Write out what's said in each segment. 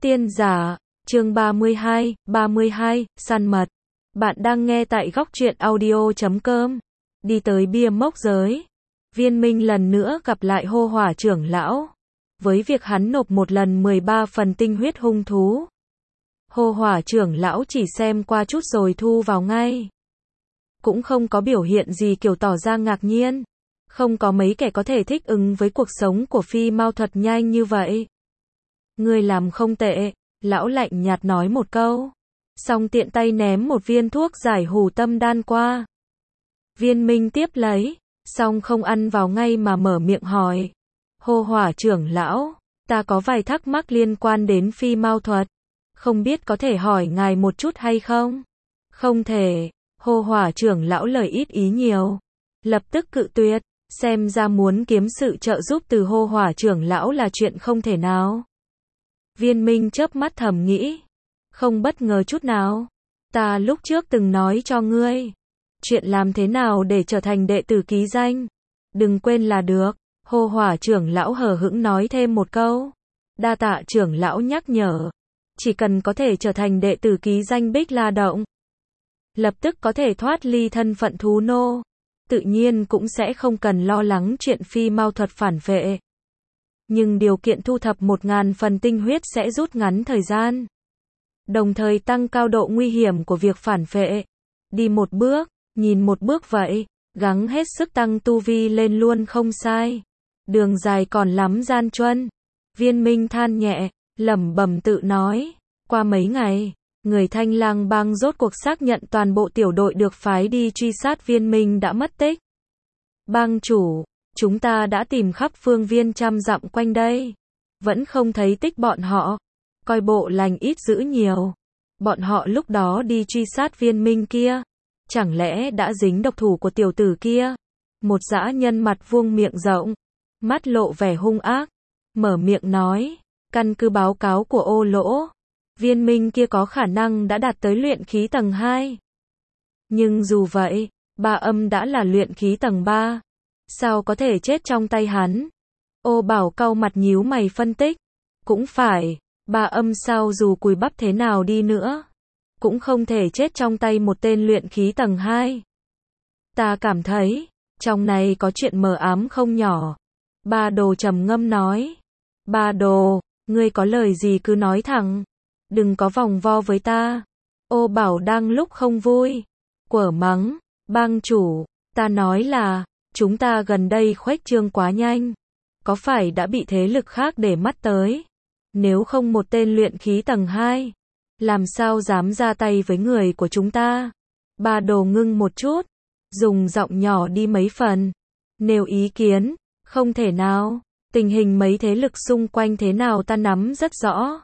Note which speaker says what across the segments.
Speaker 1: Tiên giả, chương 32, săn mật. Bạn đang nghe tại góc truyện audio.com. Đi tới bia mốc giới. Viên Minh lần nữa gặp lại hô hỏa trưởng lão. Với việc hắn nộp một lần 13 phần tinh huyết hung thú. Hô hỏa trưởng lão chỉ xem qua chút rồi thu vào ngay. Cũng không có biểu hiện gì kiểu tỏ ra ngạc nhiên. Không có mấy kẻ có thể thích ứng với cuộc sống của phi mao thuật nhanh như vậy. Ngươi làm không tệ, lão lạnh nhạt nói một câu. Xong tiện tay ném một viên thuốc giải hủ tâm đan qua. Viên Minh tiếp lấy, xong không ăn vào ngay mà mở miệng hỏi. Hô hỏa trưởng lão, ta có vài thắc mắc liên quan đến phi mao thuật. Không biết có thể hỏi ngài một chút hay không? Không thể, hô hỏa trưởng lão lời ít ý nhiều. Lập tức cự tuyệt, xem ra muốn kiếm sự trợ giúp từ hô hỏa trưởng lão là chuyện không thể nào. Viên Minh chớp mắt thầm nghĩ. Không bất ngờ chút nào. Ta lúc trước từng nói cho ngươi. Chuyện làm thế nào để trở thành đệ tử ký danh. Đừng quên là được. Hô hỏa trưởng lão hờ hững nói thêm một câu. Đa tạ trưởng lão nhắc nhở. Chỉ cần có thể trở thành đệ tử ký danh Bích La Động. Lập tức có thể thoát ly thân phận thú nô. Tự nhiên cũng sẽ không cần lo lắng chuyện phi mao thuật phản vệ. Nhưng điều kiện thu thập 1000 phần tinh huyết sẽ rút ngắn thời gian. Đồng thời tăng cao độ nguy hiểm của việc phản vệ. Đi một bước, nhìn một bước vậy, gắng hết sức tăng tu vi lên luôn không sai. Đường dài còn lắm gian truân. Viên Minh than nhẹ, lẩm bẩm tự nói. Qua mấy ngày, người Thanh Lang Bang rốt cuộc xác nhận toàn bộ tiểu đội được phái đi truy sát Viên Minh đã mất tích. Bang chủ, chúng ta đã tìm khắp phương viên trăm dặm quanh đây. Vẫn không thấy tích bọn họ. Coi bộ lành ít dữ nhiều. Bọn họ lúc đó đi truy sát Viên Minh kia. Chẳng lẽ đã dính độc thủ của tiểu tử kia? Một dã nhân mặt vuông miệng rộng. Mắt lộ vẻ hung ác. Mở miệng nói. Căn cứ báo cáo của Ô Lỗ. Viên Minh kia có khả năng đã đạt tới luyện khí tầng 2. Nhưng dù vậy, Ba Âm đã là luyện khí tầng 3. Sao có thể chết trong tay hắn? Ô Bảo cau mặt nhíu mày phân tích. Cũng phải, Ba Âm sao dù cùi bắp thế nào đi nữa. Cũng không thể chết trong tay một tên luyện khí tầng 2. Ta cảm thấy, trong này có chuyện mờ ám không nhỏ. Ba Đồ trầm ngâm nói. Ba Đồ, ngươi có lời gì cứ nói thẳng. Đừng có vòng vo với ta. Ô Bảo đang lúc không vui. Quở mắng, bang chủ, ta nói là, chúng ta gần đây khuếch trương quá nhanh. Có phải đã bị thế lực khác để mắt tới? Nếu không một tên luyện khí tầng 2, làm sao dám ra tay với người của chúng ta? Ba Đồ ngưng một chút, dùng giọng nhỏ đi mấy phần. Nêu ý kiến, không thể nào, tình hình mấy thế lực xung quanh thế nào ta nắm rất rõ.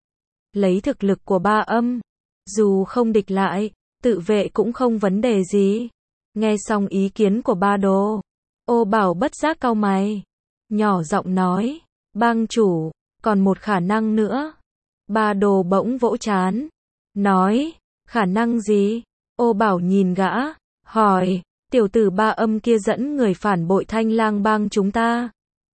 Speaker 1: Lấy thực lực của Ba Âm, dù không địch lại, tự vệ cũng không vấn đề gì. Nghe xong ý kiến của Ba Đồ, Ô Bảo bất giác cau mày, nhỏ giọng nói, bang chủ, còn một khả năng nữa. Ba Đồ bỗng vỗ trán, nói, khả năng gì? Ô Bảo nhìn gã, hỏi, tiểu tử Ba Âm kia dẫn người phản bội Thanh Lang Bang chúng ta.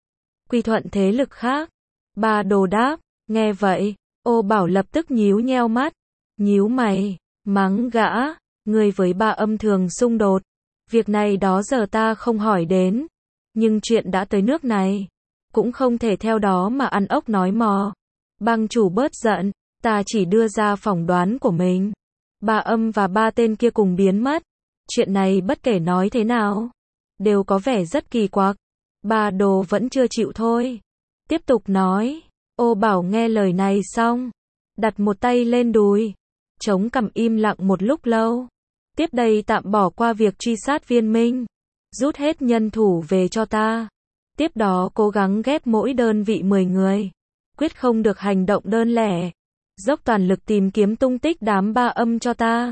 Speaker 1: Quy thuận thế lực khác. Ba Đồ đáp, nghe vậy, Ô Bảo lập tức nhíu nheo mắt, nhíu mày, mắng gã, ngươi với Ba Âm thường xung đột. Việc này đó giờ ta không hỏi đến. Nhưng chuyện đã tới nước này, cũng không thể theo đó mà ăn ốc nói mò. Bang chủ bớt giận, ta chỉ đưa ra phỏng đoán của mình. Ba Âm và 3 tên kia cùng biến mất. Chuyện này bất kể nói thế nào, đều có vẻ rất kỳ quặc. Ba Đồ vẫn chưa chịu thôi. Tiếp tục nói. Ô Bảo nghe lời này xong, đặt một tay lên đùi, chống cằm im lặng một lúc lâu. Tiếp đây tạm bỏ qua việc truy sát Viên Minh, rút hết nhân thủ về cho ta. Tiếp đó cố gắng ghép mỗi đơn vị 10 người, quyết không được hành động đơn lẻ. Dốc toàn lực tìm kiếm tung tích đám Ba Âm cho ta.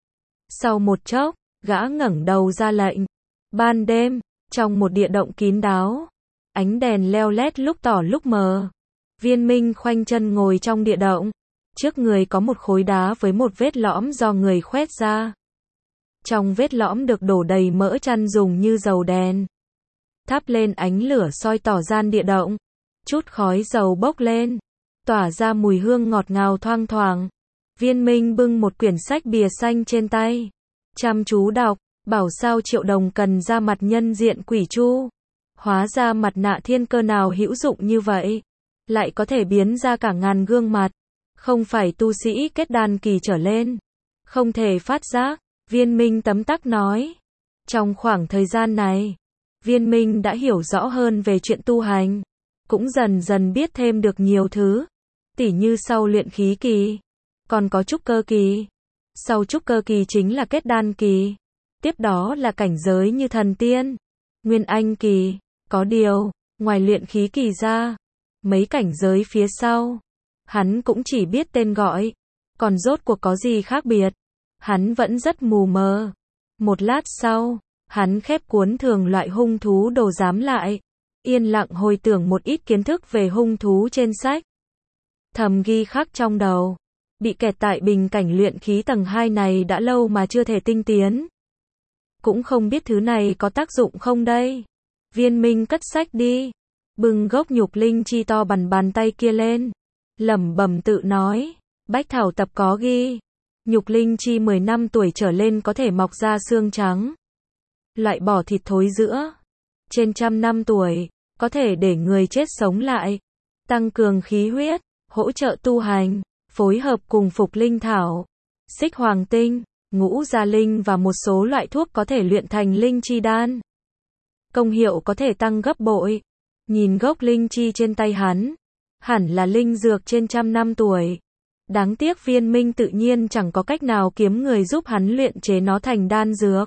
Speaker 1: Sau một chốc, gã ngẩng đầu ra lệnh. Ban đêm, trong một địa động kín đáo, ánh đèn leo lét lúc tỏ lúc mờ. Viên Minh khoanh chân ngồi trong địa động. Trước người có một khối đá với một vết lõm do người khoét ra. Trong vết lõm được đổ đầy mỡ chăn dùng như dầu đèn. Thắp lên ánh lửa soi tỏ gian địa động. Chút khói dầu bốc lên. tỏa ra mùi hương ngọt ngào thoang thoảng. Viên Minh bưng một quyển sách bìa xanh trên tay, chăm chú đọc, bảo sao Triệu Đồng cần ra mặt nhân diện quỷ chu. Hóa ra mặt nạ thiên cơ nào hữu dụng như vậy, lại có thể biến ra cả ngàn gương mặt, không phải tu sĩ kết đan kỳ trở lên, không thể phát giác. Viên Minh tấm tắc nói. Trong khoảng thời gian này, Viên Minh đã hiểu rõ hơn về chuyện tu hành, cũng dần dần biết thêm được nhiều thứ, tỉ như sau luyện khí kỳ, còn có trúc cơ kỳ. Sau trúc cơ kỳ chính là kết đan kỳ, tiếp đó là cảnh giới như thần tiên, nguyên anh kỳ. Có điều, ngoài luyện khí kỳ ra, mấy cảnh giới phía sau, hắn cũng chỉ biết tên gọi, còn rốt cuộc có gì khác biệt, hắn vẫn rất mù mờ. Một lát sau, hắn khép cuốn thường loại hung thú đồ giám lại, yên lặng hồi tưởng một ít kiến thức về hung thú trên sách. Thầm ghi khắc trong đầu, bị kẹt tại bình cảnh luyện khí tầng 2 này đã lâu mà chưa thể tinh tiến. Cũng không biết thứ này có tác dụng không đây. Viên Minh cất sách đi, bưng gốc nhục linh chi to bằng bàn tay kia lên, lẩm bẩm tự nói, bách thảo tập có ghi, nhục linh chi 10 năm tuổi trở lên có thể mọc ra xương trắng, loại bỏ thịt thối giữa, trên 100 năm tuổi, có thể để người chết sống lại, tăng cường khí huyết, hỗ trợ tu hành, phối hợp cùng phục linh thảo, xích hoàng tinh, ngũ gia linh và một số loại thuốc có thể luyện thành linh chi đan. Công hiệu có thể tăng gấp bội. Nhìn gốc linh chi trên tay hắn, hẳn là linh dược trên 100 năm tuổi. Đáng tiếc Viên Minh tự nhiên chẳng có cách nào kiếm người giúp hắn luyện chế nó thành đan dược.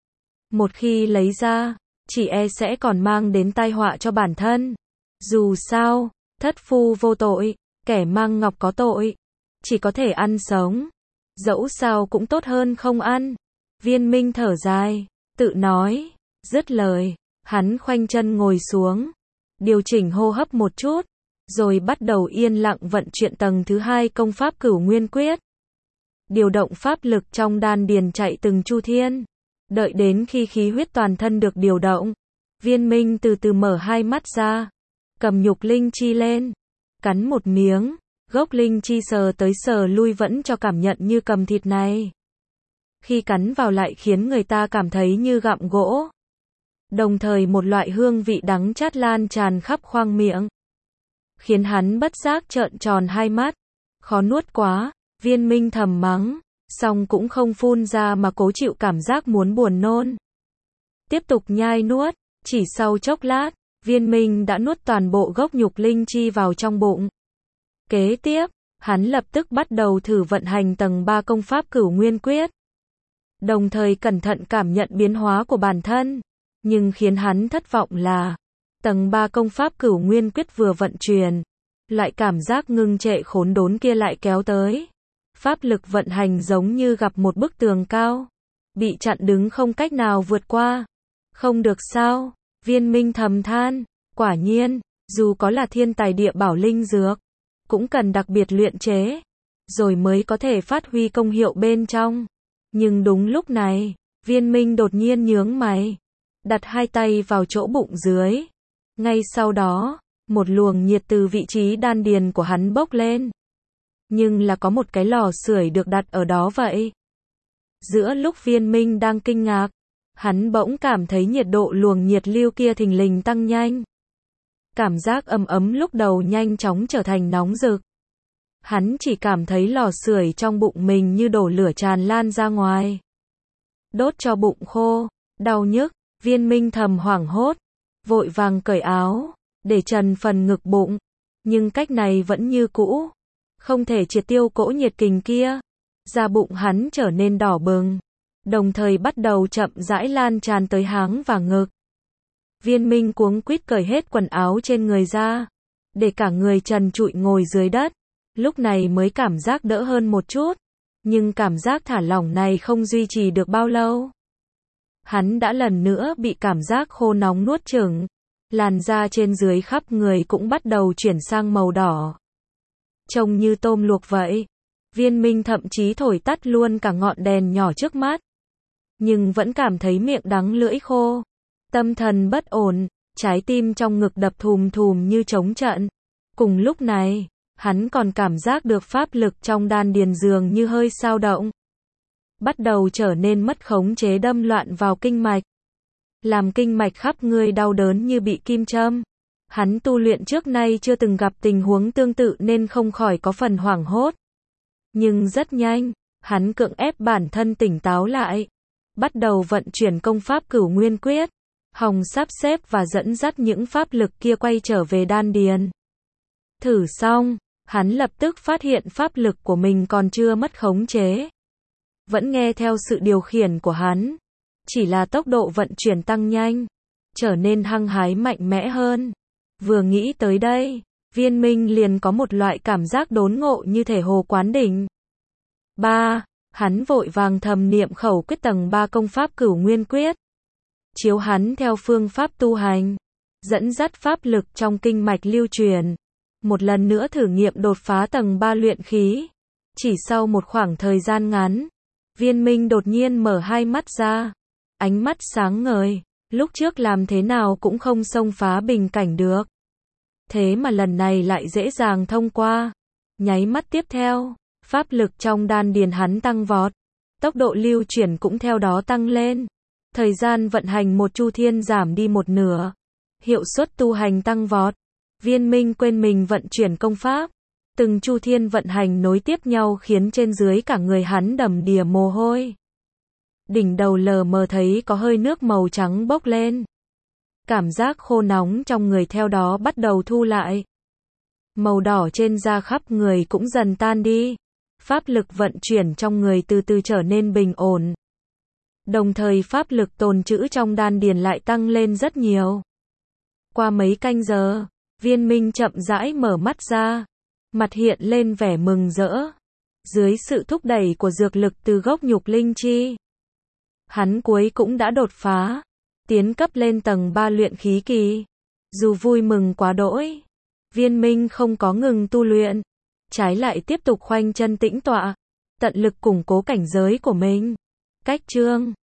Speaker 1: Một khi lấy ra, chỉ e sẽ còn mang đến tai họa cho bản thân. Dù sao, thất phu vô tội, kẻ mang ngọc có tội, chỉ có thể ăn sống. Dẫu sao cũng tốt hơn không ăn. Viên Minh thở dài, tự nói, dứt lời, hắn khoanh chân ngồi xuống, điều chỉnh hô hấp một chút, rồi bắt đầu yên lặng vận chuyển tầng thứ 2 công pháp Cửu Nguyên Quyết. Điều động pháp lực trong đan điền chạy từng chu thiên. Đợi đến khi khí huyết toàn thân được điều động, Viên Minh từ từ mở hai mắt ra, cầm nhục linh chi lên, cắn một miếng, gốc linh chi sờ tới sờ lui vẫn cho cảm nhận như cầm thịt này. Khi cắn vào lại khiến người ta cảm thấy như gặm gỗ. Đồng thời một loại hương vị đắng chát lan tràn khắp khoang miệng, khiến hắn bất giác trợn tròn hai mắt. Khó nuốt quá, Viên Minh thầm mắng, song cũng không phun ra mà cố chịu cảm giác muốn buồn nôn. Tiếp tục nhai nuốt, chỉ sau chốc lát, Viên Minh đã nuốt toàn bộ gốc nhục linh chi vào trong bụng. Kế tiếp, hắn lập tức bắt đầu thử vận hành tầng 3 công pháp Cửu Nguyên Quyết. Đồng thời cẩn thận cảm nhận biến hóa của bản thân. Nhưng khiến hắn thất vọng là, tầng 3 công pháp Cửu Nguyên Quyết vừa vận chuyển, loại cảm giác ngưng trệ khốn đốn kia lại kéo tới. Pháp lực vận hành giống như gặp một bức tường cao, bị chặn đứng không cách nào vượt qua. Không được sao? Viên Minh thầm than, quả nhiên, dù có là thiên tài địa bảo linh dược, cũng cần đặc biệt luyện chế, rồi mới có thể phát huy công hiệu bên trong. Nhưng đúng lúc này, Viên Minh đột nhiên nhướng mày, đặt hai tay vào chỗ bụng dưới. Ngay sau đó, một luồng nhiệt từ vị trí đan điền của hắn bốc lên. Nhưng là có một cái lò sưởi được đặt ở đó vậy. Giữa lúc Viên Minh đang kinh ngạc, hắn bỗng cảm thấy nhiệt độ luồng nhiệt lưu kia thình lình tăng nhanh. Cảm giác ấm ấm lúc đầu nhanh chóng trở thành nóng rực. Hắn chỉ cảm thấy lò sưởi trong bụng mình như đổ lửa tràn lan ra ngoài. Đốt cho bụng khô, đau nhức, Viên Minh thầm hoảng hốt, vội vàng cởi áo, để trần phần ngực bụng. Nhưng cách này vẫn như cũ, không thể triệt tiêu cỗ nhiệt kình kia. Da bụng hắn trở nên đỏ bừng, đồng thời bắt đầu chậm rãi lan tràn tới háng và ngực. Viên Minh cuống quýt cởi hết quần áo trên người ra, để cả người trần trụi ngồi dưới đất. Lúc này mới cảm giác đỡ hơn một chút, nhưng cảm giác thả lỏng này không duy trì được bao lâu. Hắn đã lần nữa bị cảm giác khô nóng nuốt chửng, làn da trên dưới khắp người cũng bắt đầu chuyển sang màu đỏ. Trông như tôm luộc vậy. Viên Minh thậm chí thổi tắt luôn cả ngọn đèn nhỏ trước mắt. Nhưng vẫn cảm thấy miệng đắng lưỡi khô. Tâm thần bất ổn, trái tim trong ngực đập thùm thùm như trống trận. Cùng lúc này, Hắn còn cảm giác được pháp lực trong đan điền dường như hơi dao động, bắt đầu trở nên mất khống chế, đâm loạn vào kinh mạch, làm kinh mạch khắp người đau đớn như bị kim châm. Hắn tu luyện trước nay chưa từng gặp tình huống tương tự nên không khỏi có phần hoảng hốt. Nhưng rất nhanh, hắn cưỡng ép bản thân tỉnh táo lại, bắt đầu vận chuyển công pháp Cửu Nguyên Quyết, hòng sắp xếp và dẫn dắt những pháp lực kia quay trở về đan điền. Thử xong, hắn lập tức phát hiện pháp lực của mình còn chưa mất khống chế, vẫn nghe theo sự điều khiển của hắn, chỉ là tốc độ vận chuyển tăng nhanh, trở nên hăng hái mạnh mẽ hơn. Vừa nghĩ tới đây, Viên Minh liền có một loại cảm giác đốn ngộ như thể hồ quán đỉnh. 3. Hắn vội vàng thầm niệm khẩu quyết tầng 3 công pháp Cửu Nguyên Quyết, chiếu hắn theo phương pháp tu hành, dẫn dắt pháp lực trong kinh mạch lưu truyền, một lần nữa thử nghiệm đột phá tầng 3 luyện khí. Chỉ sau một khoảng thời gian ngắn, Viên Minh đột nhiên mở hai mắt ra, ánh mắt sáng ngời, lúc trước làm thế nào cũng không xông phá bình cảnh được. Thế mà lần này lại dễ dàng thông qua. Nháy mắt tiếp theo, pháp lực trong đan điền hắn tăng vọt, tốc độ lưu chuyển cũng theo đó tăng lên. Thời gian vận hành một chu thiên giảm đi một nửa, hiệu suất tu hành tăng vọt. Viên Minh quên mình vận chuyển công pháp, từng chu thiên vận hành nối tiếp nhau khiến trên dưới cả người hắn đầm đìa mồ hôi. Đỉnh đầu lờ mờ thấy có hơi nước màu trắng bốc lên. Cảm giác khô nóng trong người theo đó bắt đầu thu lại. Màu đỏ trên da khắp người cũng dần tan đi. Pháp lực vận chuyển trong người từ từ trở nên bình ổn. Đồng thời pháp lực tồn trữ trong đan điền lại tăng lên rất nhiều. Qua mấy canh giờ, Viên Minh chậm rãi mở mắt ra, mặt hiện lên vẻ mừng rỡ. Dưới sự thúc đẩy của dược lực từ gốc nhục linh chi, hắn cuối cũng đã đột phá, tiến cấp lên tầng 3 luyện khí kỳ. Dù vui mừng quá đỗi, Viên Minh không có ngừng tu luyện, trái lại tiếp tục khoanh chân tĩnh tọa, tận lực củng cố cảnh giới của mình. Cách chương